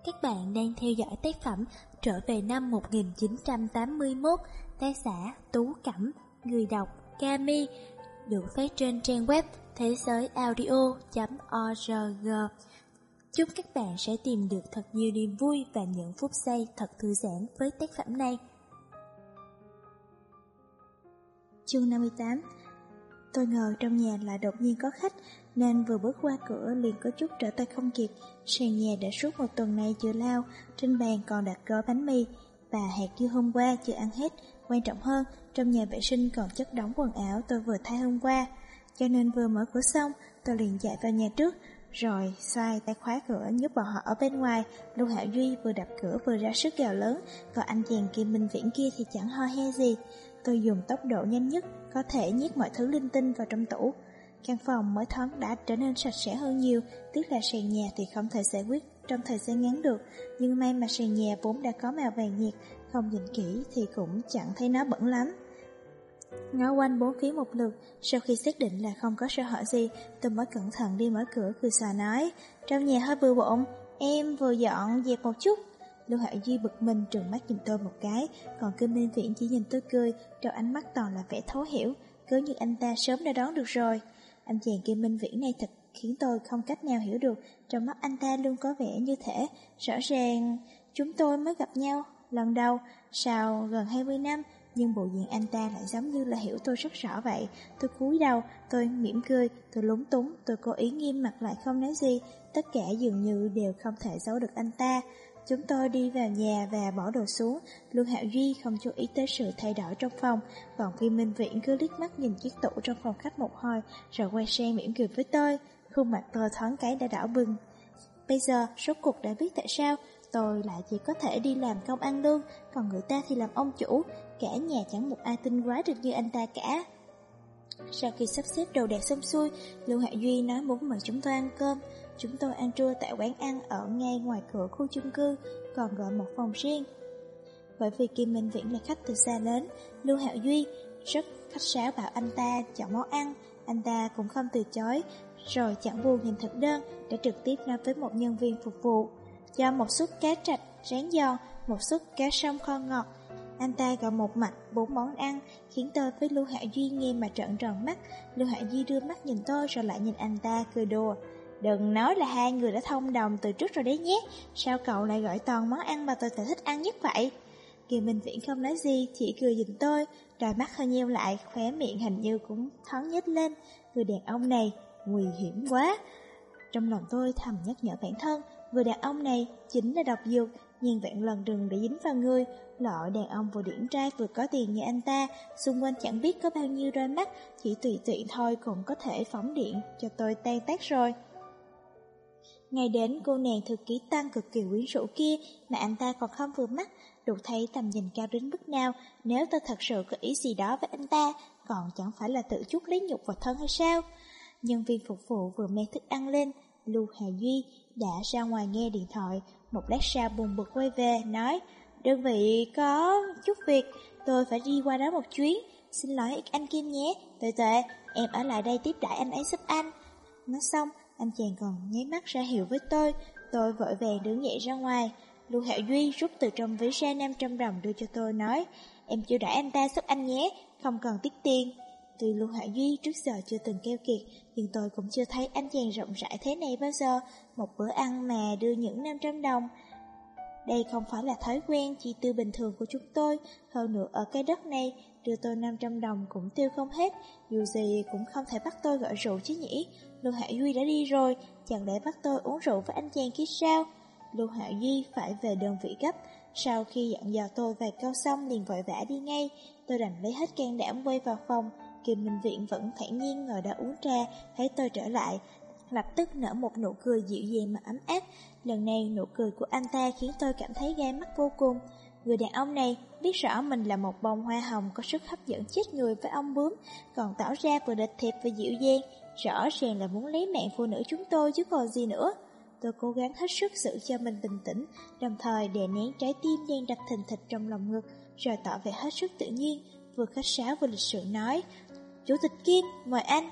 Các bạn đang theo dõi tác phẩm Trở về năm 1981, tác giả Tú Cẩm, người đọc Kami, được phát trên trang web thế giới audio.org. Chúc các bạn sẽ tìm được thật nhiều niềm vui và những phút giây thật thư giãn với tác phẩm này. Chương 58. Tôi ngờ trong nhà lại đột nhiên có khách, nên vừa bước qua cửa liền có chút trở tay không kịp. Sàn nhà đã suốt một tuần nay chưa lau, trên bàn còn đặt gói bánh mì và hạt dưa hôm qua chưa ăn hết. Quan trọng hơn, trong nhà vệ sinh còn chất đống quần áo tôi vừa thay hôm qua. Cho nên vừa mở cửa xong, tôi liền chạy vào nhà trước, rồi xoay tay khóa cửa nhốt bọn họ ở bên ngoài. Lưu Hạo Duy vừa đập cửa vừa ra sức gào lớn, còn anh chàng Kim Minh Viễn kia thì chẳng ho he gì. Tôi dùng tốc độ nhanh nhất có thể nhét mọi thứ linh tinh vào trong tủ. Căn phòng mới thoáng đã trở nên sạch sẽ hơn nhiều, tiếc là sàn nhà thì không thể giải quyết trong thời gian ngắn được. Nhưng may mà sàn nhà vốn đã có màu vàng nhạt, không nhìn kỹ thì cũng chẳng thấy nó bẩn lắm. Ngó quanh bốn phía một lượt, sau khi xác định là không có sơ hở gì, tôi mới cẩn thận đi mở cửa, cười xòa nói: "Trong nhà hơi bừa bộn, em vừa dọn dẹp một chút." Lưu Hạo Duy bực mình trừng mắt nhìn tôi một cái, còn Kim Minh Viễn chỉ nhìn tôi cười, trong ánh mắt toàn là vẻ thấu hiểu, cứ như anh ta sớm đã đoán được rồi. Anh chàng Kim Minh Viễn này thật khiến tôi không cách nào hiểu được, trong mắt anh ta luôn có vẻ như thể rõ ràng chúng tôi mới gặp nhau lần đầu sau gần 20 năm, nhưng bộ dạng anh ta lại giống như là hiểu tôi rất rõ vậy. Tôi cúi đầu, tôi mỉm cười, tôi lúng túng, tôi cố ý nghiêm mặt lại không nói gì, tất cả dường như đều không thể giấu được anh ta. Chúng tôi đi vào nhà và bỏ đồ xuống. Lưu Hạo Duy không chú ý tới sự thay đổi trong phòng, còn Kim Minh Viễn cứ liếc mắt nhìn chiếc tủ trong phòng khách một hồi, rồi quay sang mỉm cười với tôi. Khuôn mặt tôi thoáng cái đã đỏ bừng. Bây giờ rốt cuộc đã biết tại sao tôi lại chỉ có thể đi làm công ăn lương, còn người ta thì làm ông chủ. Cả nhà chẳng một ai tinh quái được như anh ta cả. Sau khi sắp xếp đồ đạc xong xuôi, Lưu Hạo Duy nói muốn mời chúng tôi ăn cơm. Chúng tôi ăn trưa tại quán ăn ở ngay ngoài cửa khu chung cư, còn gọi một phòng riêng. Bởi vì Kim Minh Viễn là khách từ xa đến, Lưu Hạo Duy rất khách sáo bảo anh ta chọn món ăn. Anh ta cũng không từ chối, rồi chẳng buồn nhìn thực đơn, đã trực tiếp nói với một nhân viên phục vụ: cho một suất cá trạch rán giòn, một suất cá sông kho ngọt. Anh ta gọi một mạch 4 món ăn, khiến tôi với Lưu Hạo Duy nghe mà trợn tròn mắt. Lưu Hạo Duy đưa mắt nhìn tôi rồi lại nhìn anh ta cười đùa: đừng nói là hai người đã thông đồng từ trước rồi đấy nhé, sao cậu lại gọi toàn món ăn mà tôi thích ăn nhất vậy? Kim Minh Viễn không nói gì, chỉ cười nhìn tôi, đôi mắt hơi nheo lại, khóe miệng hình như cũng thoáng nhếch lên. Người đàn ông này nguy hiểm quá. Trong lòng tôi thầm nhắc nhở bản thân, người đàn ông này chính là độc dược, nhưng vạn lần đừng để dính vào người. Loại đàn ông vừa điển trai vừa có tiền như anh ta, xung quanh chẳng biết có bao nhiêu đôi mắt, chỉ tùy tiện thôi cũng có thể phóng điện cho tôi tan tác rồi. Ngay đến cô nàng thư ký Tăng cực kỳ quyến rũ kia mà anh ta còn không vừa mắt, đủ thấy tầm nhìn cao đến mức nào. Nếu tôi thật sự có ý gì đó với anh ta, còn chẳng phải là tự chuốc lấy nhục vào thân hay sao? Nhân viên phục vụ vừa mang thức ăn lên, Lưu Hạo Duy đã ra ngoài nghe điện thoại. Một lát sau buồn bực quay về, nói: đơn vị có chút việc, tôi phải đi qua đó một chuyến. Xin lỗi anh Kim nhé, Tuệ, em ở lại đây tiếp đãi anh ấy giúp anh. Nói xong, anh chàng còn nháy mắt ra hiệu với tôi vội vàng đứng dậy ra ngoài. Lưu Hạo Duy rút từ trong ví ra 500 đồng đưa cho tôi, nói: em chiêu đãi anh ta giúp anh nhé, không cần tiếc tiền. Tuy Lưu Hạo Duy trước giờ chưa từng keo kiệt, nhưng tôi cũng chưa thấy anh chàng rộng rãi thế này bao giờ. Một bữa ăn mà đưa những 500 đồng. Đây không phải là thói quen chi tiêu bình thường của chúng tôi. Hơn nữa ở cái đất này, đưa tôi 500 đồng cũng tiêu không hết. Dù gì cũng không thể bắt tôi gọi rượu chứ nhỉ. Lưu Hạo Duy đã đi rồi, chẳng lẽ bắt tôi uống rượu với anh chàng kia sao? Lưu Hạo Duy phải về đơn vị gấp. Sau khi dặn dò tôi vài câu xong liền vội vã đi ngay. Tôi đành lấy hết can đảm quay vào phòng. Kim Minh Viễn vẫn thản nhiên ngồi đó uống trà, thấy tôi trở lại, lập tức nở một nụ cười dịu dàng mà ấm áp. Lần này nụ cười của anh ta khiến tôi cảm thấy gai mắt vô cùng. Người đàn ông này biết rõ mình là một bông hoa hồng có sức hấp dẫn chết người với ong bướm, còn tỏ ra vừa địch thiệp và dịu dàng, rõ ràng là muốn lấy mạng phụ nữ chúng tôi chứ còn gì nữa. Tôi cố gắng hết sức giữ cho mình bình tĩnh, đồng thời đè nén trái tim đang đập thình thịch trong lòng ngực, rồi tỏ vẻ hết sức tự nhiên, vừa khách sáo vừa lịch sự nói: chủ tịch Kim, mời anh.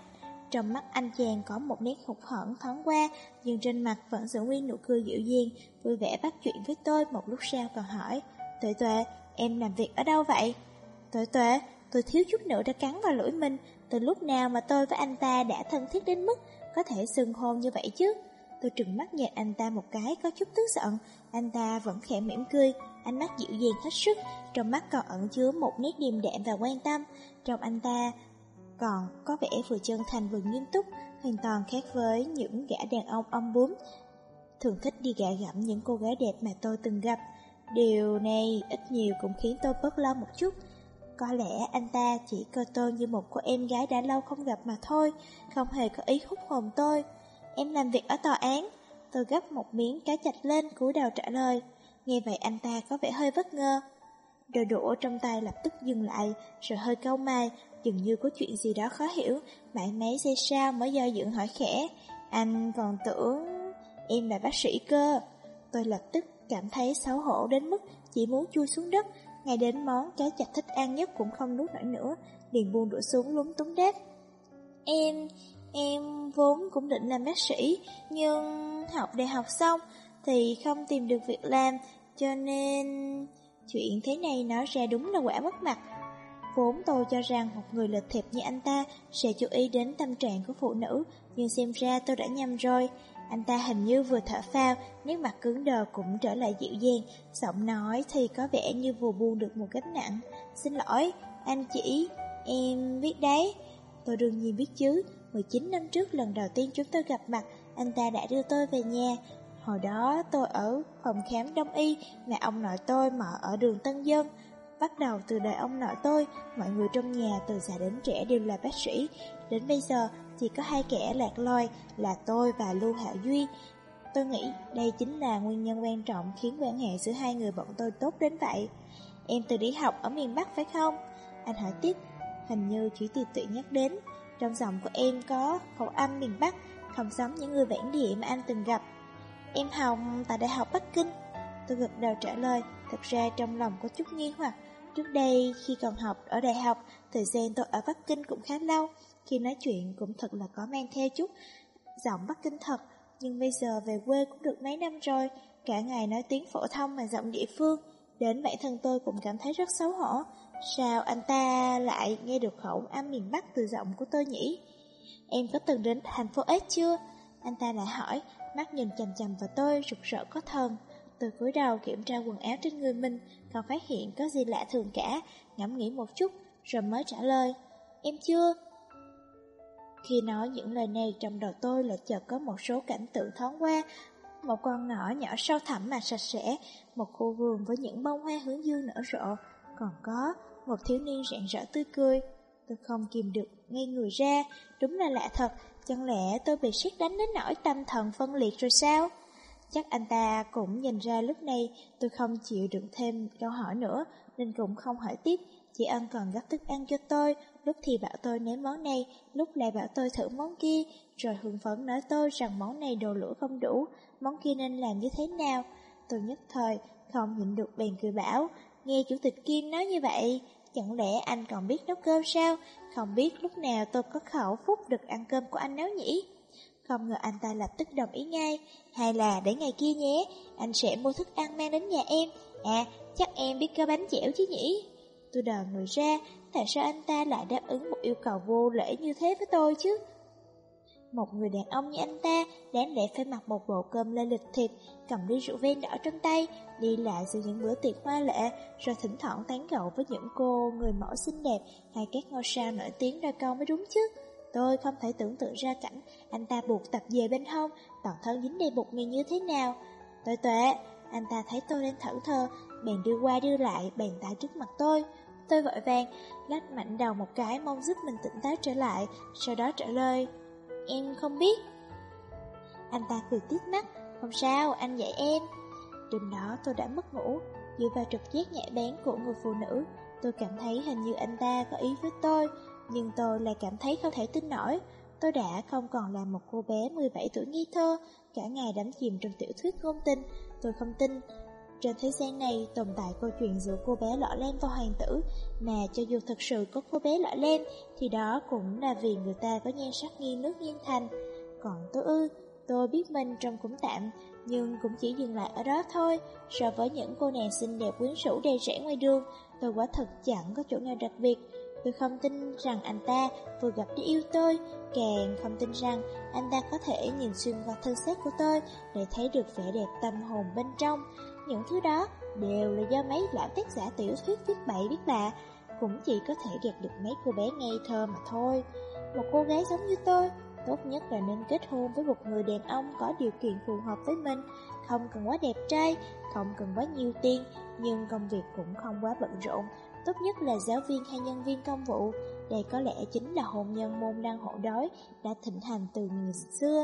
Trong mắt anh chàng có một nét hụt hẫng thoáng qua, nhưng trên mặt vẫn giữ nguyên nụ cười dịu dàng, vui vẻ bắt chuyện với tôi. Một lúc sau còn hỏi, Tuệ Tuệ, em làm việc ở đâu vậy? Tuệ Tuệ, tôi thiếu chút nữa đã cắn vào lưỡi mình. Từ lúc nào mà tôi với anh ta đã thân thiết đến mức có thể xưng hôn như vậy chứ? Tôi trừng mắt nhìn anh ta một cái, có chút tức giận. Anh ta vẫn khẽ mỉm cười, ánh mắt dịu dàng hết sức, trong mắt còn ẩn chứa một nét điềm đạm và quan tâm. Trong anh ta còn có vẻ vừa chân thành vừa nghiêm túc, hoàn toàn khác với những gã đàn ông ong bướm thường thích đi gạ gẫm những cô gái đẹp mà tôi từng gặp. Điều này ít nhiều cũng khiến tôi bớt lo một chút. Có lẽ anh ta chỉ coi tôi như một cô em gái đã lâu không gặp mà thôi, không hề có ý hút hồn tôi. Em làm việc ở tòa án. Tôi gấp một miếng cá chạch lên, cúi đầu trả lời. Nghe vậy anh ta có vẻ hơi bất ngờ. Đôi đũa trong tay lập tức dừng lại, rồi hơi cau mày, dường như có chuyện gì đó khó hiểu. Mãi mấy giây sau mới do dự hỏi khẽ, anh còn tưởng em là bác sĩ cơ. Tôi lập tức cảm thấy xấu hổ đến mức chỉ muốn chui xuống đất, ngay đến món cá chạch thích ăn nhất cũng không nuốt nổi nữa, liền buông đũa xuống lúng túng đáp. Em vốn cũng định làm bác sĩ, nhưng học đại học xong thì không tìm được việc làm, cho nên... Chuyện thế này nói ra đúng là quả mất mặt. Vốn tôi cho rằng một người lịch thiệp như anh ta sẽ chú ý đến tâm trạng của phụ nữ, nhưng xem ra tôi đã nhầm rồi. Anh ta hình như vừa thở phào, nét mặt cứng đờ cũng trở lại dịu dàng, giọng nói thì có vẻ như vừa buông được một gánh nặng. Xin lỗi, anh chỉ, em biết đấy. Tôi đương nhiên biết chứ, 19 năm trước lần đầu tiên chúng tôi gặp mặt, anh ta đã đưa tôi về nhà. Hồi đó tôi ở phòng khám đông y mà ông nội tôi mở ở đường Tân Dân. Bắt đầu từ đời ông nội tôi, mọi người trong nhà từ già đến trẻ đều là bác sĩ. Đến bây giờ chỉ có hai kẻ lạc loài là tôi và Lưu Hạo Duy. Tôi nghĩ đây chính là nguyên nhân quan trọng khiến quan hệ giữa hai người bọn tôi tốt đến vậy. Em từ đi học ở miền Bắc phải không? Anh hỏi tiếp, hình như chỉ tùy tiện nhắc đến. Trong giọng của em có khẩu âm miền Bắc, không giống những người bản địa mà anh từng gặp. Em học tại Đại học Bắc Kinh. Tôi gật đầu trả lời, thật ra trong lòng có chút nghi hoặc. Trước đây khi còn học ở đại học, thời gian tôi ở Bắc Kinh cũng khá lâu. Khi nói chuyện cũng thật là có mang theo chút giọng Bắc Kinh thật. Nhưng bây giờ về quê cũng được mấy năm rồi, cả ngày nói tiếng phổ thông mà giọng địa phương. Đến bản thân tôi cũng cảm thấy rất xấu hổ. Sao anh ta lại nghe được khẩu âm miền Bắc từ giọng của tôi nhỉ? Em có từng đến thành phố S chưa? Anh ta lại hỏi, mắt nhìn chằm chằm vào tôi rực rỡ có thần. Tôi cúi đầu kiểm tra quần áo trên người mình, không phát hiện có gì lạ thường cả, ngẫm nghĩ một chút rồi mới trả lời, em chưa. Khi nói những lời này, trong đầu tôi lại chợt có một số cảnh tượng thoáng qua. Một con ngõ nhỏ sâu thẳm mà sạch sẽ, một khu vườn với những bông hoa hướng dương nở rộ, còn có một thiếu niên rạng rỡ tươi cười. Tôi không kìm được ngây người ra, đúng là lạ thật, chẳng lẽ tôi bị sét đánh đến nỗi tâm thần phân liệt rồi sao? Chắc anh ta cũng nhìn ra lúc này tôi không chịu đựng thêm câu hỏi nữa, nên cũng không hỏi tiếp, chỉ ân cần gấp thức ăn cho tôi, lúc thì bảo tôi nếm món này, lúc lại bảo tôi thử món kia, rồi hưng phấn nói tôi rằng món này đồ lửa không đủ, món kia nên làm như thế nào. Tôi nhất thời không nhịn được bèn cười bảo, nghe chủ tịch Kim nói như vậy, chẳng lẽ anh còn biết nấu cơm sao? Không biết lúc nào tôi có khẩu phúc được ăn cơm của anh nấu nhỉ? Không ngờ anh ta lập tức đồng ý ngay. Hay là để ngày kia nhé, anh sẽ mua thức ăn mang đến nhà em. À, chắc em biết gói bánh dẻo chứ nhỉ? Tôi đờ người ra, tại sao anh ta lại đáp ứng một yêu cầu vô lễ như thế với tôi chứ? Một người đàn ông như anh ta đáng lẽ phải mặc một bộ cơm lê lịch thiệp, cầm ly rượu vang đỏ trong tay, đi lại giữa những bữa tiệc hoa lệ, rồi thỉnh thoảng tán gẫu với những cô người mẫu xinh đẹp hay các ngôi sao nổi tiếng đôi câu mới đúng chứ. Tôi không thể tưởng tượng ra cảnh anh ta buộc tập về bên hông, toàn thân dính đầy bột mì như thế nào. Tuệ Tuệ, anh ta thấy tôi đang thẫn thờ, bèn đưa qua đưa lại bàn tay trước mặt tôi. Tôi vội vàng lắc mạnh đầu một cái mong giúp mình tỉnh táo trở lại, sau đó trả lời, em không biết. Anh ta cười tít mắt, không sao, anh dạy em. Đêm đó tôi đã mất ngủ, dựa vào trực giác nhạy bén của người phụ nữ, tôi cảm thấy hình như anh ta có ý với tôi, nhưng tôi lại cảm thấy không thể tin nổi. Tôi đã không còn là một cô bé 17 tuổi ngây thơ, cả ngày đắm chìm trong tiểu thuyết ngôn tình. Tôi không tin Trên thế gian này tồn tại câu chuyện giữa cô bé Lọ Lem và hoàng tử, mà cho dù thật sự có cô bé Lọ Lem thì đó cũng là vì người ta có nhan sắc nghiêng nước nghiêng thành. Còn tôi biết mình trông cũng tạm, nhưng cũng chỉ dừng lại ở đó thôi. So với những cô nàng xinh đẹp quyến rũ đầy rẫy ngoài đường, tôi quả thật chẳng có chỗ nào đặc biệt. Tôi không tin rằng anh ta vừa gặp để yêu tôi, càng không tin rằng anh ta có thể nhìn xuyên qua thân xác của tôi để thấy được vẻ đẹp tâm hồn bên trong. Những thứ đó đều là do mấy lão tác giả tiểu thuyết viết bậy viết bạ, cũng chỉ có thể gạt được mấy cô bé ngây thơ mà thôi. Một cô gái giống như tôi, tốt nhất là nên kết hôn với một người đàn ông có điều kiện phù hợp với mình, không cần quá đẹp trai, không cần quá nhiều tiền, nhưng công việc cũng không quá bận rộn, tốt nhất là giáo viên hay nhân viên công vụ. Đây có lẽ chính là hôn nhân môn đăng hộ đối đã thịnh hành từ ngày xưa.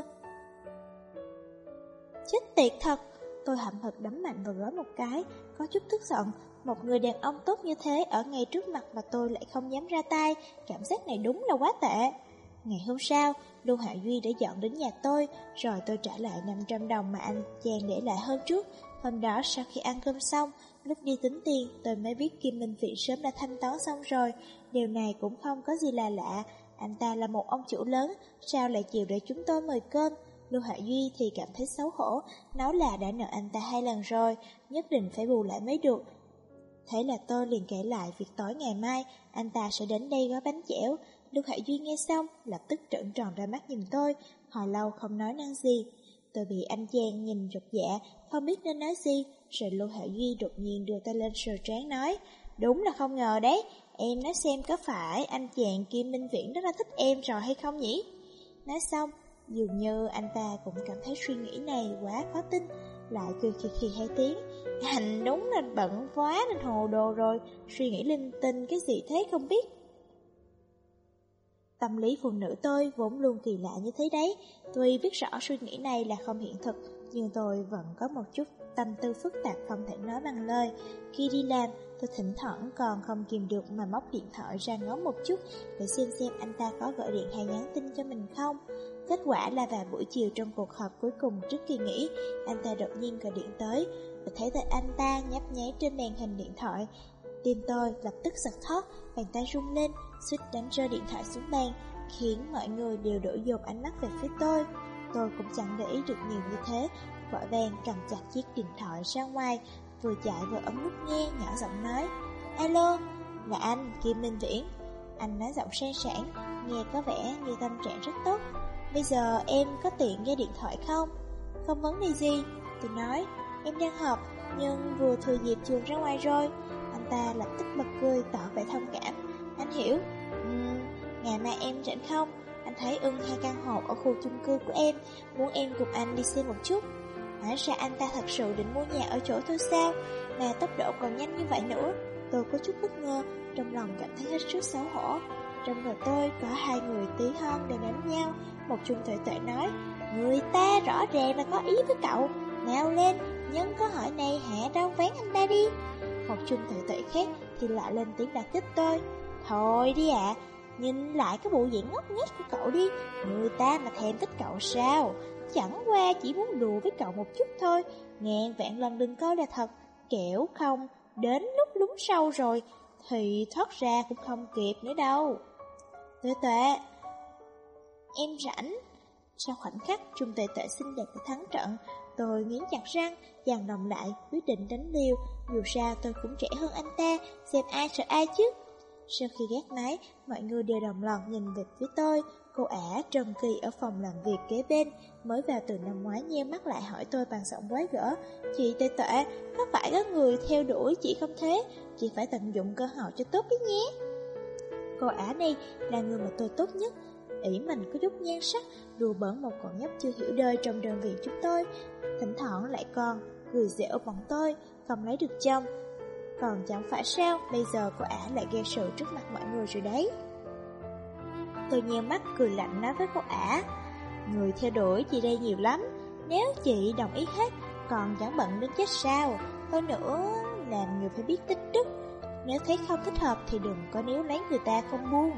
Chết tiệt thật! Tôi hậm hực đấm mạnh vào gối một cái, có chút tức giận. Một người đàn ông tốt như thế ở ngay trước mặt mà tôi lại không dám ra tay, cảm giác này đúng là quá tệ. Ngày hôm sau, Lưu Hạ Duy đã dọn đến nhà tôi, rồi tôi trả lại 500 đồng mà anh chàng để lại hôm trước. Hôm đó sau khi ăn cơm xong, lúc đi tính tiền, tôi mới biết Kim Minh Viễn sớm đã thanh toán xong rồi. Điều này cũng không có gì là lạ, anh ta là một ông chủ lớn, sao lại chịu để chúng tôi mời cơm. Lưu Hạ Duy thì cảm thấy xấu hổ, nói là đã nợ anh ta 2 lần rồi, nhất định phải bù lại mới được. Thế là tôi liền kể lại việc tối ngày mai anh ta sẽ đến đây gói bánh dẻo. Lưu Hạ Duy nghe xong lập tức trợn tròn ra mắt nhìn tôi, hồi lâu không nói năng gì. Tôi bị anh chàng nhìn rụt dạ, không biết nên nói gì. Rồi Lưu Hạ Duy đột nhiên đưa tay lên sờ trán nói, đúng là không ngờ đấy, em nói xem có phải anh chàng Kim Minh Viễn rất là thích em rồi hay không nhỉ? Nói xong, dường như anh ta cũng cảm thấy suy nghĩ này quá khó tin, lại cười khì khì 2 tiếng. Anh đúng là bận quá nên hồ đồ rồi, suy nghĩ linh tinh cái gì thế không biết. Tâm lý phụ nữ tôi vốn luôn kỳ lạ như thế đấy. Tuy biết rõ suy nghĩ này là không hiện thực, nhưng tôi vẫn có một chút tâm tư phức tạp không thể nói bằng lời. Khi đi làm, tôi thỉnh thoảng còn không kìm được mà móc điện thoại ra ngó một chút để xem anh ta có gọi điện hay nhắn tin cho mình không. Kết quả là vào buổi chiều trong cuộc họp cuối cùng trước kỳ nghỉ, anh ta đột nhiên gọi điện tới. Tôi thấy tên anh ta nhấp nháy trên màn hình điện thoại. Tim tôi lập tức giật thót, bàn tay rung lên, suýt đánh rơi điện thoại xuống bàn, khiến mọi người đều đổ dồn ánh mắt về phía tôi. Tôi cũng chẳng để ý được nhiều như thế, vội vàng cầm chặt chiếc điện thoại ra ngoài, vừa chạy vừa ấn nút nghe, nhỏ giọng nói, alo, là anh, Kim Minh Viễn. Anh nói giọng sang sảng, nghe có vẻ như tâm trạng rất tốt. Bây giờ em có tiện nghe điện thoại không? Không vấn đề gì, tôi nói, em đang họp, nhưng vừa thừa dịp chuồn ra ngoài rồi. Anh ta lập tức bật cười tỏ vẻ thông cảm. Anh hiểu. Ngày mai em rảnh không? Anh thấy ưng 2 căn hộ ở khu chung cư của em, muốn em cùng anh đi xem một chút. Hóa ra anh ta thật sự định mua nhà ở chỗ tôi sao? Mà tốc độ còn nhanh như vậy nữa. Tôi có chút bất ngờ, trong lòng cảm thấy hết sức xấu hổ. Trong người tôi có 2 người tí hon đang đánh nhau. Một Trung Tuệ Tuệ nói, người ta rõ ràng là có ý với cậu, nào lên, nhân câu hỏi này hạ đau ván anh ta đi. Một Trung Tuệ Tuệ khác thì lại lên tiếng đả kích tôi. Thôi đi ạ, nhìn lại cái bộ dạng ngốc nghếch của cậu đi, người ta mà thèm thích cậu sao? Chẳng qua chỉ muốn đùa với cậu một chút thôi, ngàn vạn lần đừng coi là thật, kẻo không, đến lúc lún sâu rồi thì thoát ra cũng không kịp nữa đâu. Tuệ Tuệ, em rảnh. Sau khoảnh khắc Trung Tuệ Tuệ xinh đẹp đã thắng trận, tôi nghiến chặt răng, dằn lòng lại, quyết định đánh liều. Dù sao tôi cũng trẻ hơn anh ta, xem ai sợ ai chứ. Sau khi gác máy, mọi người đều đồng loạt nhìn về phía tôi. Cô ả Trần Kỳ ở phòng làm việc kế bên, mới vào từ năm ngoái, nheo mắt lại hỏi tôi bằng giọng quái gở. Chị Tuệ Tuệ, có phải có người theo đuổi chị không thế? Chị phải tận dụng cơ hội cho tốt đấy nhé. Cô ả này là người mà tôi tốt nhất. Ỷ mình có chút nhan sắc, đùa bỡn một con nhóc chưa hiểu đời trong đơn vị chúng tôi. Thỉnh thoảng lại còn cười giễu bọn tôi, không lấy được chồng. Còn chẳng phải sao, bây giờ cô ả lại gây sự trước mặt mọi người rồi đấy. Tôi nheo mắt cười lạnh nói với cô ả, người theo đuổi chị đây nhiều lắm, nếu chị đồng ý hết, còn chẳng bận đến chết sao. Hơn nữa, làm người phải biết tích đức, nếu thấy không thích hợp thì đừng có níu lấy người ta không buông.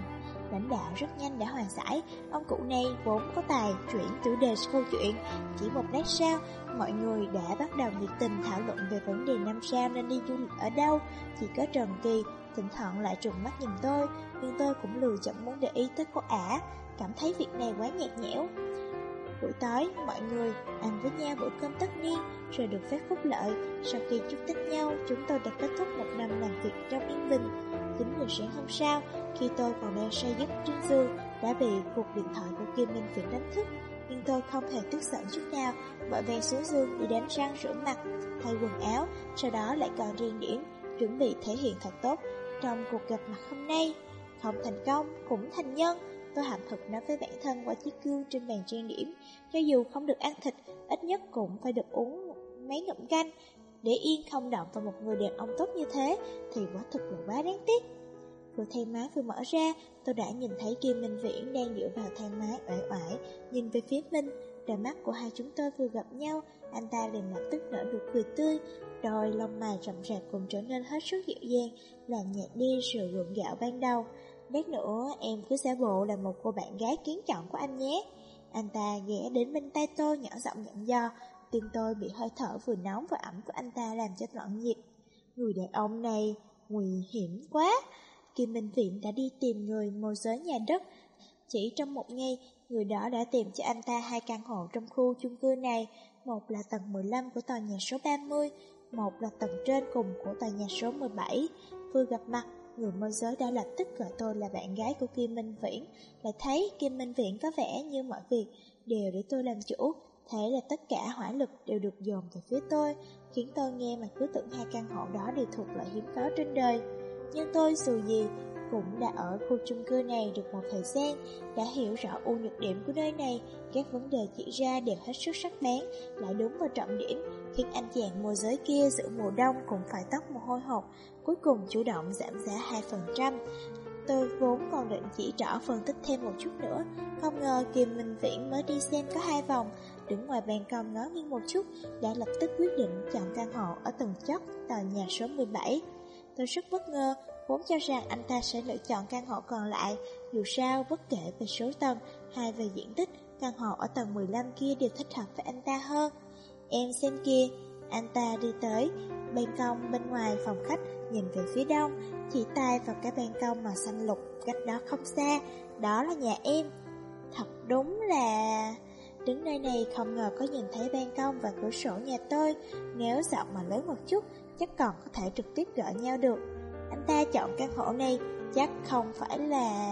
lãnh đạo rất nhanh đã hòa giải. Ông cụ này vốn có tài chuyển chủ đề câu chuyện. Chỉ một lát sau, mọi người đã bắt đầu nhiệt tình thảo luận về vấn đề năm sau nên đi du lịch ở đâu. Chỉ có Trần Kỳ thỉnh thoảng lại trừng mắt nhìn tôi, nhưng tôi cũng lười chẳng muốn để ý tới cô ả, cảm thấy việc này quá nhạt nhẽo. Buổi tối, mọi người ăn với nhau bữa cơm tất niên, rồi được phép phúc lợi. Sau khi chúc Tết nhau, chúng tôi đã kết thúc một năm làm việc trong yên bình. 9 giờ sáng hôm sau, khi tôi còn đang say giấc trên giường, đã bị cuộc điện thoại của Kim Minh Viễn đánh thức. Nhưng tôi không hề tức giận chút nào, vội vàng xuống giường đi đánh răng rửa mặt, thay quần áo, sau đó lại còn riêng điểm, chuẩn bị thể hiện thật tốt trong cuộc gặp mặt hôm nay. Không thành công, cũng thành nhân. Tôi hậm hực nói với bản thân qua chiếc gương trên bàn trang điểm, cho dù không được ăn thịt, ít nhất cũng phải được uống mấy ngụm canh. Để yên không động vào một người đàn ông tốt như thế thì quả thực là quá đáng tiếc. Cửa thang máy vừa mở ra, tôi đã nhìn thấy Kim Minh Viễn đang dựa vào thang máy uể oải nhìn về phía mình. Đôi mắt của hai chúng tôi vừa gặp nhau, anh ta liền lập tức nở nụ cười tươi, đôi lông mày rậm rạp cũng trở nên hết sức dịu dàng, làm nhạt đi sự gượng gạo ban đầu. Lát nữa em cứ giả bộ là một cô bạn gái kiến chọn của anh nhé. Anh ta ghé đến bên tay tôi nhỏ giọng dặn dò. Tim tôi bị hơi thở vừa nóng vừa ẩm của anh ta làm cho loạn nhịp. Người đàn ông này nguy hiểm quá. Kim Minh Viễn đã đi tìm người môi giới nhà đất. Chỉ trong một ngày, người đó đã tìm cho anh ta 2 căn hộ trong khu chung cư này. Một là tầng 15 của tòa nhà số 30, một là tầng trên cùng của tòa nhà số 17. Vừa gặp mặt, người môi giới đã lập tức gọi tôi là bạn gái của Kim Minh Viễn. Lại thấy Kim Minh Viễn có vẻ như mọi việc đều để tôi làm chủ. Thế là tất cả hỏa lực đều được dồn về phía tôi, khiến tôi nghe mà cứ tưởng 2 căn hộ đó đều thuộc loại hiếm có trên đời. Nhưng tôi dù gì cũng đã ở khu chung cư này được một thời gian, đã hiểu rõ ưu nhược điểm của nơi này. Các vấn đề chỉ ra đều hết sức sắc bén, lại đúng vào trọng điểm, khiến anh chàng môi giới kia giữa mùa đông cũng phải tóc mồ hôi hột, cuối cùng chủ động giảm giá 2%. Tôi vốn còn định chỉ rõ phân tích thêm một chút nữa, không ngờ Kim Minh Viễn mới đi xem có 2 vòng, đứng ngoài ban công ngó nghiêng một chút, đã lập tức quyết định chọn căn hộ ở tầng chót tòa nhà số 17. Tôi rất bất ngờ, vốn cho rằng anh ta sẽ lựa chọn căn hộ còn lại. Dù sao, bất kể về số tầng hay về diện tích, căn hộ ở tầng 15 kia đều thích hợp với anh ta hơn. Em xem kìa, anh ta đi tới ban công bên ngoài phòng khách, nhìn về phía đông, chỉ tay vào cái ban công màu xanh lục cách đó không xa. Đó là nhà em. Thật đúng là... Đứng nơi này không ngờ có nhìn thấy ban công và cửa sổ nhà tôi. Nếu giọng mà lớn một chút, chắc còn có thể trực tiếp gọi nhau được. Anh ta chọn căn hộ này chắc không phải là...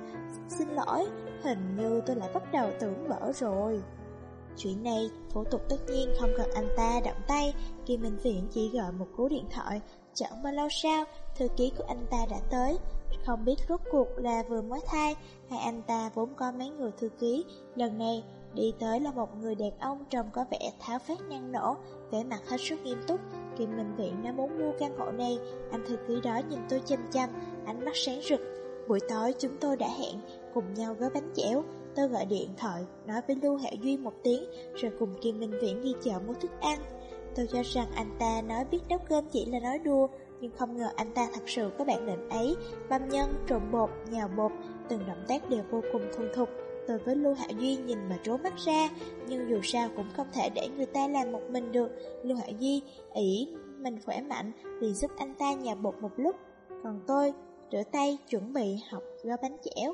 Xin lỗi, hình như tôi lại bắt đầu tưởng bở rồi. Chuyện này, thủ tục tất nhiên không cần anh ta động tay. Kim Minh Viễn chỉ gọi một cú điện thoại. Chẳng bao lâu sau, thư ký của anh ta đã tới. Không biết rốt cuộc là vừa mới thay hay anh ta vốn có mấy người thư ký. Lần này đi tới là một người đàn ông trông có vẻ tháo phát năng nổ, vẻ mặt hết sức nghiêm túc. Kim Minh Viễn đã muốn mua căn hộ này. Anh thư ký đó nhìn tôi chăm chăm, ánh mắt sáng rực. Buổi tối chúng tôi đã hẹn cùng nhau gói bánh chẻo. Tôi gọi điện thoại nói với Lưu Hạo Duy một tiếng, rồi cùng Kim Minh Viễn đi chợ mua thức ăn. Tôi cho rằng anh ta nói biết nấu cơm chỉ là nói đùa, nhưng không ngờ anh ta thật sự có bản lĩnh ấy. Băm nhân, trộn bột, nhào bột, từng động tác đều vô cùng thuần thục. Tôi với Lưu Hạo Duy nhìn mà trố mắt ra, nhưng dù sao cũng không thể để người ta làm một mình được. Lưu Hạo Duy ý mình khỏe mạnh liền giúp anh ta nhào bột một lúc, còn tôi rửa tay chuẩn bị học gói bánh chẻo.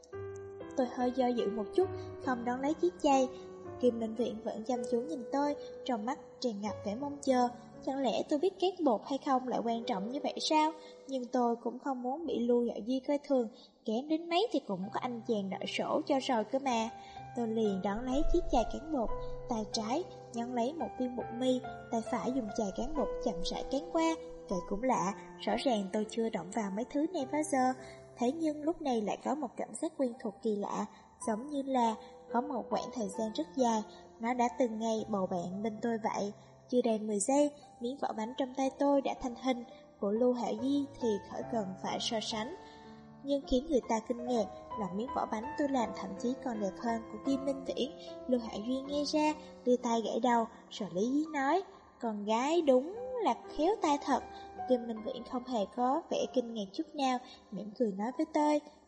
Tôi hơi do dự một chút, không đón lấy chiếc chay. Kim Minh Viễn vẫn chăm chú nhìn tôi, trong mắt tràn ngập vẻ mong chờ. Chẳng lẽ tôi biết két bột hay không lại quan trọng như vậy sao? Nhưng tôi cũng không muốn bị Lưu Dạo Duy coi thường, kém đến mấy thì cũng có anh chàng đợi sổ cho rồi cơ mà. Tôi liền đón lấy chiếc chày cán bột, tay trái nhấn lấy một viên bột mì, tay phải dùng chày cán bột chậm rãi cán qua. Vậy cũng lạ, rõ ràng tôi chưa động vào mấy thứ này bao giờ. Thế nhưng lúc này lại có một cảm giác quen thuộc kỳ lạ, giống như là có một quãng thời gian rất dài, nó đã từng ngày bầu bạn bên tôi vậy. Chưa đầy 10 giây, miếng vỏ bánh trong tay tôi đã thành hình, của Lưu Hạo Duy thì khỏi cần phải so sánh. Nhưng khiến người ta kinh ngạc là miếng vỏ bánh tôi làm thậm chí còn đẹp hơn của Kim Minh Viễn. Lưu Hạo Duy nghe ra, đưa tay gãy đầu, rồi lý nhí nói, con gái đúng là khéo tay thật. Kim Minh Viễn không hề có vẻ kinh ngạc chút nào, mỉm cười nói với tôi,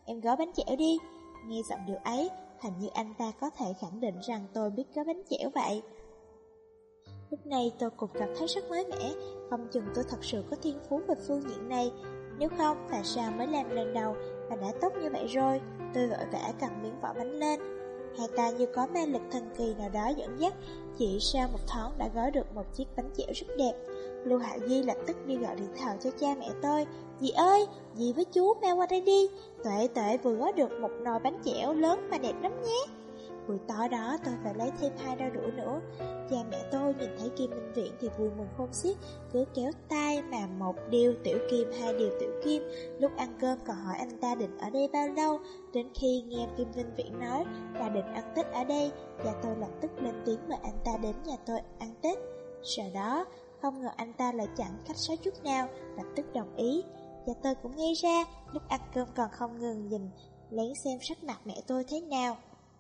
em gói bánh chẻo đi. Nghe giọng điệu ấy, hình như anh ta có thể khẳng định rằng tôi biết gói bánh chẻo vậy. Lúc này tôi cũng cảm thấy rất mới mẻ, không chừng tôi thật sự có thiên phú về phương diện này. Nếu không, tại sao mới làm lần đầu mà đã tốt như vậy rồi? Tôi vội vã cầm miếng vỏ bánh lên. Hai ta như có ma lực thần kỳ nào đó dẫn dắt, chỉ sau một thoáng đã gói được một chiếc bánh chẻo rất đẹp. Lưu Hạ Duy lập tức đi gọi điện thoại cho cha mẹ tôi. Dì ơi, dì với chú mau qua đây đi. Tuệ Tuệ vừa gói được một nồi bánh chẻo lớn mà đẹp lắm nhé. Buổi tối đó tôi phải lấy thêm 2 đôi đũa nữa. Cha mẹ tôi nhìn thấy Kim Minh Viễn thì vui mừng khôn xiết, cứ kéo tay mà một điều Tiểu Kim, 2 điều Tiểu Kim. Lúc ăn cơm còn hỏi anh ta định ở đây bao lâu. Đến khi nghe Kim Minh Viễn nói là định ăn Tết ở đây, cha tôi lập tức lên tiếng mời anh ta đến nhà tôi ăn Tết. Sau đó không ngờ anh ta lại chẳng khách sáo chút nào, lập tức đồng ý. Cha tôi cũng nghe ra, lúc ăn cơm còn không ngừng nhìn lén xem sắc mặt mẹ tôi thế nào.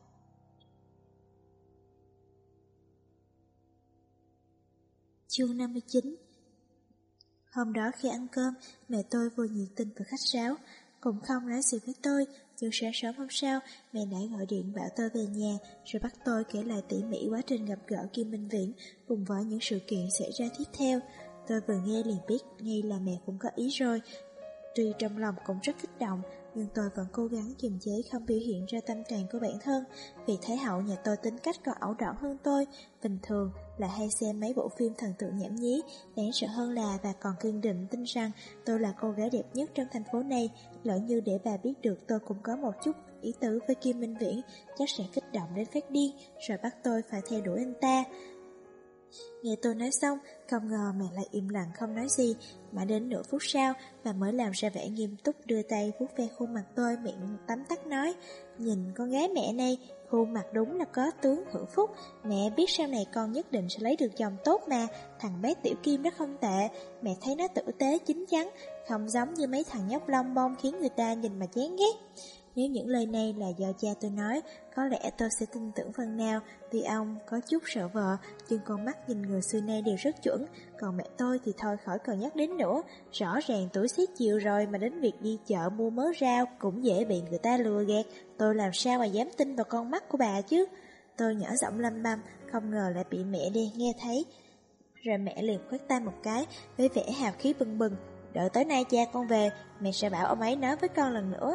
Chương 59. Hôm đó khi ăn cơm, mẹ tôi vừa nhiệt tình vừa khách sáo, cũng không nói gì với tôi, nhưng sáng sớm hôm sau, mẹ đã gọi điện bảo tôi về nhà, rồi bắt tôi kể lại tỉ mỉ quá trình gặp gỡ Kim Minh Viễn cùng với những sự kiện xảy ra tiếp theo. Tôi vừa nghe liền biết ngay là mẹ cũng có ý rồi. Tuy trong lòng cũng rất kích động, nhưng tôi vẫn cố gắng kiềm chế không biểu hiện ra tâm trạng của bản thân, vì Thái hậu nhà tôi tính cách còn ẩu đỏn hơn tôi, bình thường là hay xem mấy bộ phim thần tượng nhảm nhí, đáng sợ hơn là và còn kiên định tin rằng tôi là cô gái đẹp nhất trong thành phố này. Lỡ như để bà biết được tôi cũng có một chút ý tứ với Kim Minh Viễn, chắc sẽ kích động đến phát điên, rồi bắt tôi phải theo đuổi anh ta. Nghe tôi nói xong, không ngờ mẹ lại im lặng không nói gì, mà đến nửa phút sau, bà mới làm ra vẻ nghiêm túc đưa tay vuốt ve khuôn mặt tôi, miệng tấm tắc nói: nhìn con gái mẹ này, khuôn mặt đúng là có tướng hưởng phúc, mẹ biết sau này con nhất định sẽ lấy được chồng tốt mà, thằng bé Tiểu Kim đó không tệ, mẹ thấy nó tử tế chín chắn, không giống như mấy thằng nhóc lông bông khiến người ta nhìn mà chán ghét. Nếu những lời này là do cha tôi nói, có lẽ tôi sẽ tin tưởng phần nào, vì ông có chút sợ vợ, nhưng con mắt nhìn người xưa nay đều rất chuẩn, còn mẹ tôi thì thôi khỏi cần nhắc đến nữa, rõ ràng tuổi xế chiều rồi mà đến việc đi chợ mua mớ rau cũng dễ bị người ta lừa gạt, tôi làm sao mà dám tin vào con mắt của bà chứ. Tôi nhỏ giọng lăm băm, không ngờ lại bị mẹ đe nghe thấy, rồi mẹ liền khoát tay một cái với vẻ hào khí bừng bừng: đợi tối nay cha con về, mẹ sẽ bảo ông ấy nói với con lần nữa.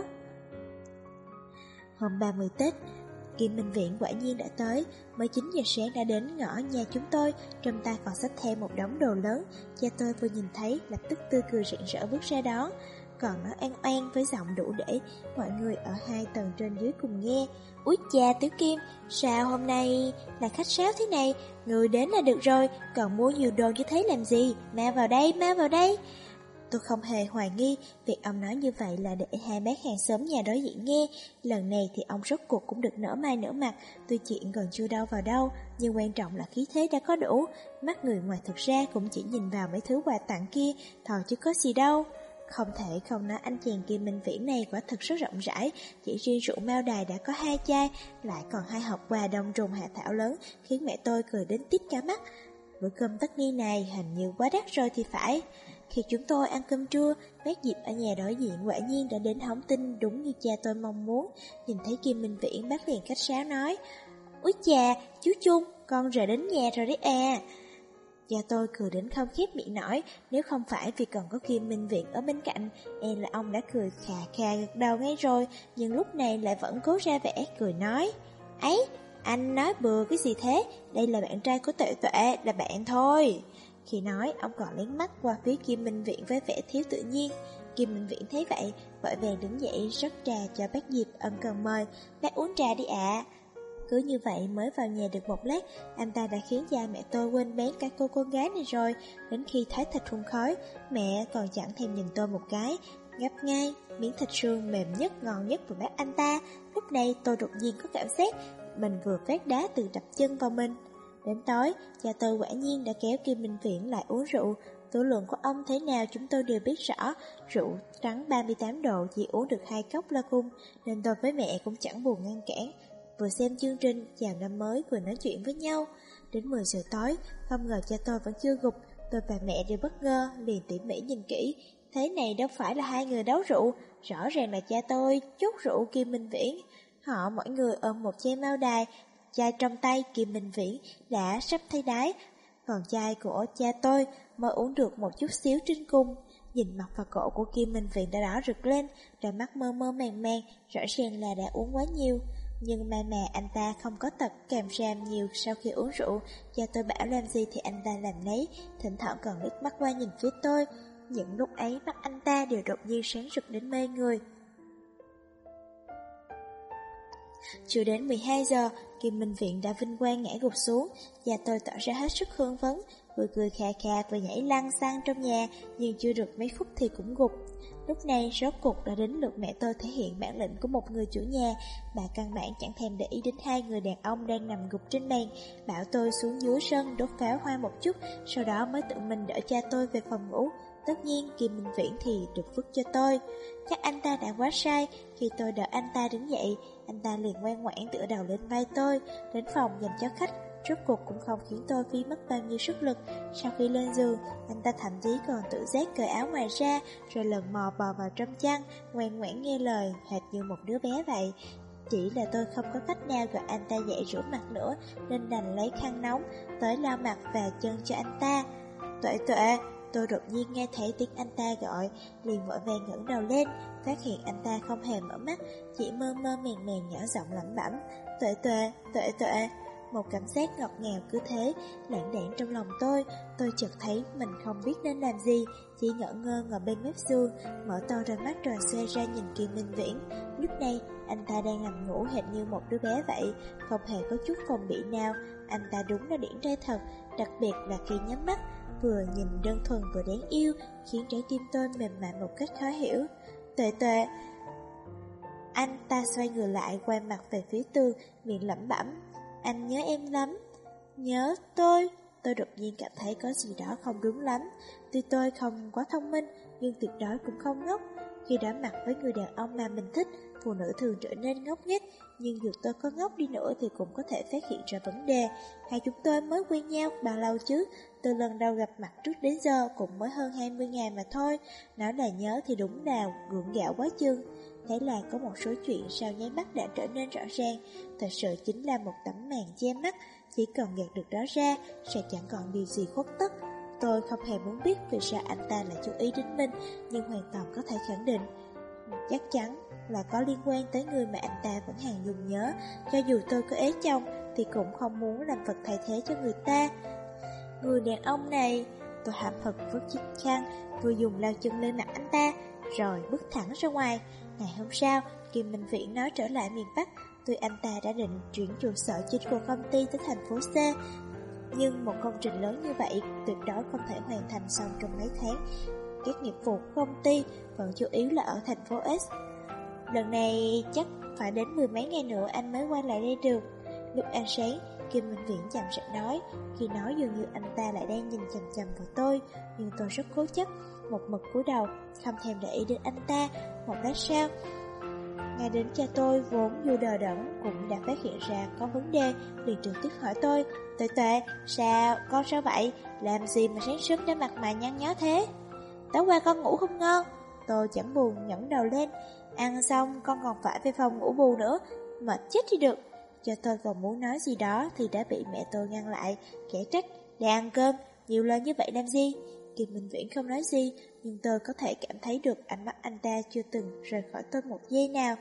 Hôm 30 Tết, Kim Minh Viễn quả nhiên đã tới, mới 9 giờ sáng đã đến ngõ nhà chúng tôi, trong tay còn xách theo một đống đồ lớn. Cha tôi vừa nhìn thấy, lập tức tươi cười rạng rỡ bước ra đón, còn nói oan oan với giọng đủ để mọi người ở 2 tầng trên dưới cùng nghe. Úi cha Tiểu Kim, sao hôm nay là khách sáo thế này, người đến là được rồi, còn mua nhiều đồ như thế làm gì, mau vào đây, mau vào đây. Tôi không hề hoài nghi việc ông nói như vậy là để hai bác hàng xóm nhà đối diện nghe. Lần này thì ông rốt cuộc cũng được nở mai nở mặt. Tuy chuyện còn chưa đâu vào đâu, nhưng quan trọng là khí thế đã có đủ. Mắt người ngoài thực ra cũng chỉ nhìn vào mấy thứ quà tặng kia thôi chứ có gì đâu. Không thể không nói anh chàng Kim Minh Viễn này quả thực rất rộng rãi. Chỉ riêng rượu Mao Đài đã có 2 chai, lại còn 2 hộp quà đông trùng hạ thảo lớn, khiến mẹ tôi cười đến tít cả mắt. Bữa cơm tất niên này hình như quá đắt rồi thì phải. Khi chúng tôi ăn cơm trưa, bác Diệp ở nhà đối diện quả nhiên đã đến hóng tin đúng như cha tôi mong muốn. Nhìn thấy Kim Minh Viễn, bác liền khách sáo nói: úi chà, chú Trung, con rời đến nhà rồi đấy à. Cha tôi cười đến không khép miệng nổi, nếu không phải vì còn có Kim Minh Viễn ở bên cạnh, em là ông đã cười khà khà gật đầu ngay rồi, nhưng lúc này lại vẫn cố ra vẻ cười nói: ấy, anh nói bừa cái gì thế, đây là bạn trai của Tuệ Tuệ, là bạn thôi. Khi nói, ông còn lén mắt qua phía Kim Minh Viễn với vẻ thiếu tự nhiên. Kim Minh Viễn thấy vậy, vội vàng đứng dậy rót trà cho bác Diệp ân cần mời: bác uống trà đi ạ. Cứ như vậy mới vào nhà được một lát, anh ta đã khiến cha mẹ tôi quên bén cả cô con gái này rồi. Đến khi thái thịt hun khói, mẹ còn chẳng thèm nhìn tôi một cái, gắp ngay miếng thịt sườn mềm nhất ngon nhất vào bát anh ta. Lúc này tôi đột nhiên có cảm giác mình vừa vác đá từ đập chân vào mình. Đến tối, cha tôi quả nhiên đã kéo Kim Minh Viễn lại uống rượu. Tửu lượng của ông thế nào chúng tôi đều biết rõ. Rượu trắng 38 độ chỉ uống được 2 cốc là cung, nên tôi với mẹ cũng chẳng buồn ngăn cản. Vừa xem chương trình chào năm mới vừa nói chuyện với nhau. Đến 10 giờ tối, không ngờ cha tôi vẫn chưa gục. Tôi và mẹ đều bất ngờ, liền tỉ mỉ nhìn kỹ, Thế này đâu phải là hai người đấu rượu, rõ ràng là cha tôi chốt rượu Kim Minh Viễn. Họ mỗi người ôm một chai mao đài, chai trong tay Kim Minh Viễn đã sắp thấy đáy, còn chai của cha tôi mới uống được một chút xíu trên cùng. Nhìn mặt và cổ của Kim Minh Viễn đã đỏ rực lên, đôi mắt mơ mơ màng màng, rõ ràng là đã uống quá nhiều. Nhưng mà anh ta không có tật kèm ram nhiều sau khi uống rượu, cha tôi bảo làm gì thì anh ta làm nấy, thỉnh thoảng còn liếc mắt qua nhìn phía tôi. Những lúc ấy mắt anh ta đều đột nhiên sáng rực đến mê người. Chưa đến 12 giờ, Kim Minh Viễn đã vinh quang ngã gục xuống, cha tôi tỏ ra hết sức hưng phấn, vừa cười khà khà vừa nhảy lăn xăng trong nhà, nhưng chưa được mấy phút thì cũng gục. Lúc này rốt cuộc đã đến lượt mẹ tôi thể hiện bản lĩnh của một người chủ nhà. Bà căn bản chẳng thèm để ý đến hai người đàn ông đang nằm gục trên bàn, bảo tôi xuống dưới sân đốt pháo hoa một chút, sau đó mới tự mình đỡ cha tôi về phòng ngủ. Tất nhiên Kim Minh Viễn thì được vứt cho tôi. Chắc anh ta đã quá sai. Khi tôi đỡ anh ta đứng dậy, anh ta liền ngoan ngoãn tựa đầu lên vai tôi. Đến phòng dành cho khách, rốt cuộc cũng không khiến tôi phí mất bao nhiêu sức lực. Sau khi lên giường, anh ta thậm chí còn tự giác cởi áo ngoài ra, rồi lần mò bò vào trong chăn, ngoan ngoãn nghe lời, hệt như một đứa bé vậy. Chỉ là tôi không có cách nào gọi anh ta dậy rửa mặt nữa, nên đành lấy khăn nóng tới lau mặt và chân cho anh ta. Tuệ Tuệ. Tôi đột nhiên nghe thấy tiếng anh ta gọi, liền vội vàng ngẩng đầu lên, phát hiện anh ta không hề mở mắt, chỉ mơ mơ màng màng nhỏ giọng lẩm bẩm, Tuệ Tuệ, Tuệ Tuệ. Một cảm giác ngọt ngào cứ thế lãng đãng trong lòng tôi chợt thấy mình không biết nên làm gì, chỉ ngỡ ngơ bên mép giường, mở to đôi mắt tròn xoe ra nhìn Kim Minh Viễn. Lúc này anh ta đang nằm ngủ hệt như một đứa bé vậy, không hề có chút phòng bị nào. Anh ta đúng là điển trai thật, đặc biệt là khi nhắm mắt, vừa nhìn đơn thuần vừa đáng yêu, khiến trái tim tôi mềm mại một cách khó hiểu. Tuệ Tuệ. Anh ta xoay người lại, quay mặt về phía Tư, miệng lẩm bẩm, anh nhớ em lắm. Nhớ tôi đột nhiên cảm thấy có gì đó không đúng lắm. Tuy tôi không quá thông minh, nhưng tuyệt đối cũng không ngốc. Khi đối mặt với người đàn ông mà mình thích, phụ nữ thường trở nên ngốc nghếch, nhưng dù tôi có ngốc đi nữa thì cũng có thể phát hiện ra vấn đề. Hai chúng tôi mới quen nhau bao lâu chứ? Từ lần đầu gặp mặt trước đến giờ cũng mới hơn 20 ngày mà thôi. Nói là nhớ thì đúng là gượng gạo quá chừng. Thế là có một số chuyện sau nháy mắt đã trở nên rõ ràng. Thật sự chính là một tấm màn che mắt, chỉ cần gạt được đó ra sẽ chẳng còn điều gì khuất tất. Tôi không hề muốn biết vì sao anh ta lại chú ý đến mình, nhưng hoàn toàn có thể khẳng định chắc chắn là có liên quan tới người mà anh ta vẫn hàng dùng nhớ. Cho dù tôi có ế chồng thì cũng không muốn làm vật thay thế cho người ta. Người đàn ông này. Tôi hậm hực vứt chiếc khăn, vừa dùng lau chân lên mặt anh ta, rồi bước thẳng ra ngoài. Ngày hôm sau, Kim Minh Viễn nói trở lại miền Bắc. Tuy anh ta đã định chuyển trụ sở chính của công ty tới thành phố C, nhưng một công trình lớn như vậy tuyệt đối không thể hoàn thành xong trong mấy tháng. Các nghiệp vụ của công ty vẫn chủ yếu là ở thành phố S. Lần này chắc phải đến 10 mấy ngày nữa anh mới quay lại đây được. Lúc ăn sáng, Kim Minh Viễn chậm rãi nói. Khi nói dường như anh ta lại đang nhìn chằm chằm vào tôi, nhưng tôi rất cố chấp, một mực cúi đầu, không thèm để ý đến anh ta. Một lát sau, ngay đến cha tôi vốn dù đờ đẫn cũng đã phát hiện ra có vấn đề, liền trực tiếp hỏi tôi, Tuệ Tuệ, sao, con sao vậy? Làm gì mà sáng sớm để mặt mày nhăn nhó thế? Tối qua con ngủ không ngon. Tôi chẳng buồn ngẩng đầu lên. Ăn xong con còn phải về phòng ngủ bù nữa, mệt chết đi được. Cho tôi còn muốn nói gì đó thì đã bị mẹ tôi ngăn lại, khẽ trách, đang ăn cơm, nhiều lời như vậy làm gì? Kim Minh Viễn không nói gì, nhưng tôi có thể cảm thấy được ánh mắt anh ta chưa từng rời khỏi tôi một giây nào.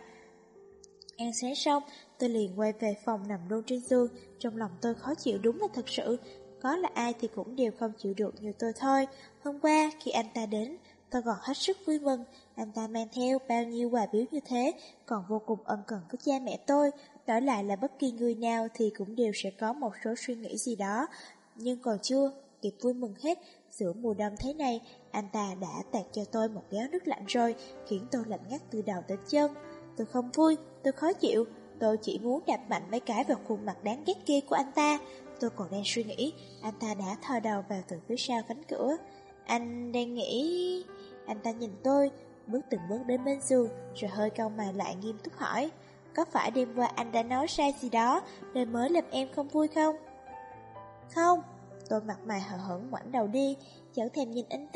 Ăn sáng xong, tôi liền quay về phòng nằm luôn trên giường. Trong lòng tôi khó chịu đúng là thật sự. Có là ai thì cũng đều không chịu được như tôi thôi. Hôm qua khi anh ta đến, tôi còn hết sức vui mừng. Anh ta mang theo bao nhiêu quà biếu như thế, còn vô cùng ân cần với cha mẹ tôi. Đổi lại là bất kỳ người nào thì cũng đều sẽ có một số suy nghĩ gì đó. Nhưng còn chưa kịp vui mừng hết, giữa mùa đông thế này, anh ta đã tạt cho tôi một gáo nước lạnh rồi, khiến tôi lạnh ngắt từ đầu đến chân. Tôi không vui, tôi khó chịu, tôi chỉ muốn đạp mạnh mấy cái vào khuôn mặt đáng ghét kia của anh ta. Tôi còn đang suy nghĩ, anh ta đã thò đầu vào từ phía sau cánh cửa. Anh đang nghĩ... Anh ta nhìn tôi, bước từng bước đến bên giường, rồi hơi cau mày lại nghiêm túc hỏi, có phải đêm qua anh đã nói sai gì đó nên mới làm em không vui không? Không. Tôi mặt mày hờ hững ngoảnh đầu đi, chẳng thèm nhìn anh ta,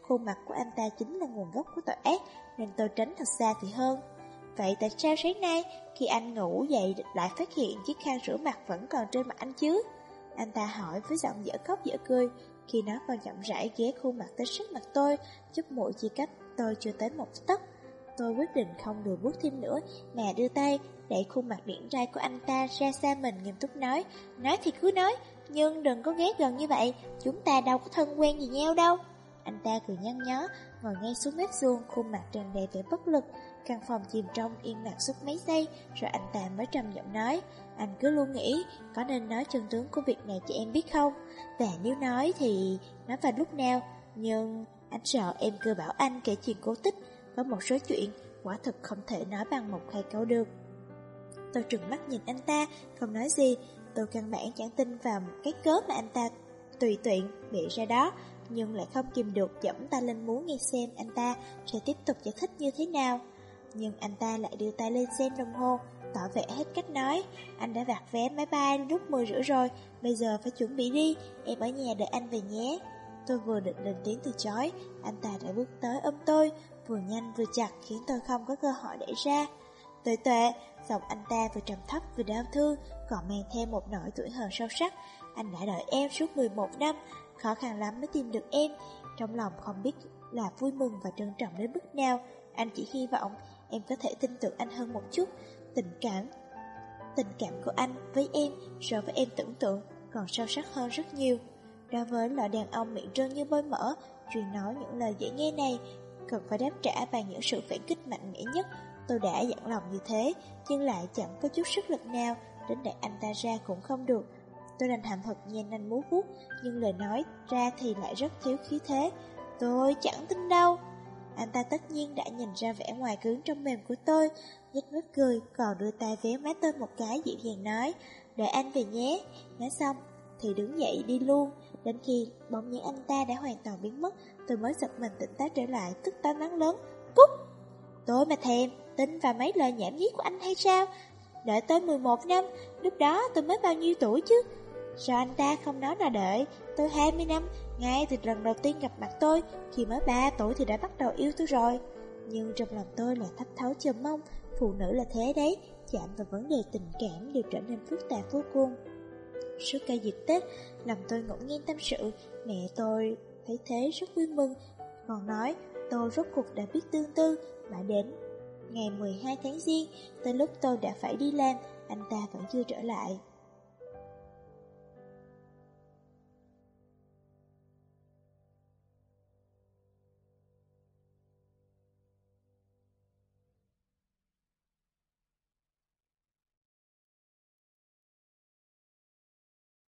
khuôn mặt của anh ta chính là nguồn gốc của tội ác, nên tôi tránh thật xa thì hơn. Vậy tại sao sáng nay, khi anh ngủ dậy lại phát hiện chiếc khăn rửa mặt vẫn còn trên mặt anh chứ? Anh ta hỏi với giọng dở khóc dở cười, khi nó còn chậm rãi ghé khuôn mặt tới sát mặt tôi, chút mũi chỉ cách tôi chưa tới một tấc. Tôi quyết định không đùa bước thêm nữa, mà đưa tay đẩy khuôn mặt điển trai của anh ta ra xa mình, nghiêm túc nói thì cứ nói, nhưng đừng có ghé gần như vậy, chúng ta đâu có thân quen gì nhau đâu. Anh ta cười nhăn nhó, ngồi ngay xuống mép vuông, khuôn mặt tràn đầy vẻ bất lực. Căn phòng chìm trong yên lặng suốt mấy giây, rồi anh ta mới trầm giọng nói, anh cứ luôn nghĩ có nên nói chân tướng của việc này cho em biết không? Và nếu nói thì nói vào lúc nào? Nhưng anh sợ em cứ bảo anh kể chuyện cổ tích. Có một số chuyện quả thực không thể nói bằng một hai câu được. Tôi trừng mắt nhìn anh ta, không nói gì. Tôi căn bản chẳng tin vào cái cớ mà anh ta tùy tiện bịa ra đó, nhưng lại không kìm được giẫm tay lên muốn nghe xem anh ta sẽ tiếp tục giải thích như thế nào. Nhưng anh ta lại đưa tay lên xem đồng hồ, tỏ vẻ hết cách nói, anh đã đặt vé máy bay lúc 10 rưỡi rồi, bây giờ phải chuẩn bị đi, em ở nhà đợi anh về nhé. Tôi vừa định lên tiếng từ chối, anh ta đã bước tới ôm tôi, vừa nhanh vừa chặt khiến tôi không có cơ hội đẩy ra. Tuệ Tuệ, giọng anh ta vừa trầm thấp vừa đau thương, còn mang thêm một nỗi tủi hờn sâu sắc. Anh đã đợi em suốt 11 năm, khó khăn lắm mới tìm được em. Trong lòng không biết là vui mừng và trân trọng đến mức nào. Anh chỉ hy vọng em có thể tin tưởng anh hơn một chút. Tình cảm của anh với em so với em tưởng tượng còn sâu sắc hơn rất nhiều. Đối với loại đàn ông miệng trơn như bôi mỡ, truyền nói những lời dễ nghe này cần phải đáp trả bằng những sự phản kích mạnh mẽ nhất. Tôi đã dặn lòng như thế, nhưng lại chẳng có chút sức lực nào, đến đẩy anh ta ra cũng không được. Tôi đành hậm hực nhen nanh múa vuốt, nhưng lời nói ra thì lại rất thiếu khí thế. Tôi chẳng tin đâu. Anh ta tất nhiên đã nhìn ra vẻ ngoài cứng trong mềm của tôi, nhếch mép cười, còn đưa tay véo má tôi một cái, dịu dàng nói, đợi anh về nhé. Nói xong thì đứng dậy đi luôn. Đến khi bóng dáng anh ta đã hoàn toàn biến mất, tôi mới giật mình tỉnh táo trở lại, tức tái mắng lớn, cút! Tôi mà thèm tin vào mấy lời nhảm nhí của anh hay sao? Đợi tới 11 năm, lúc đó tôi mới bao nhiêu tuổi chứ? Sao anh ta không nói là đợi tôi 20 năm, ngay từ lần đầu tiên gặp mặt tôi, khi mới 3 tuổi thì đã bắt đầu yêu tôi rồi. Nhưng trong lòng tôi là thấp tháo chờ mong, phụ nữ là thế đấy, chạm vào vấn đề tình cảm đều trở nên phức tạp vô cùng. Suốt cả dịp Tết, lòng tôi ngẫu nhiên tâm sự, mẹ tôi thấy thế rất vui mừng, còn nói tôi rốt cuộc đã biết tương tư. Mà đến ngày 12 tháng Giêng, tới lúc tôi đã phải đi làm, anh ta vẫn chưa trở lại.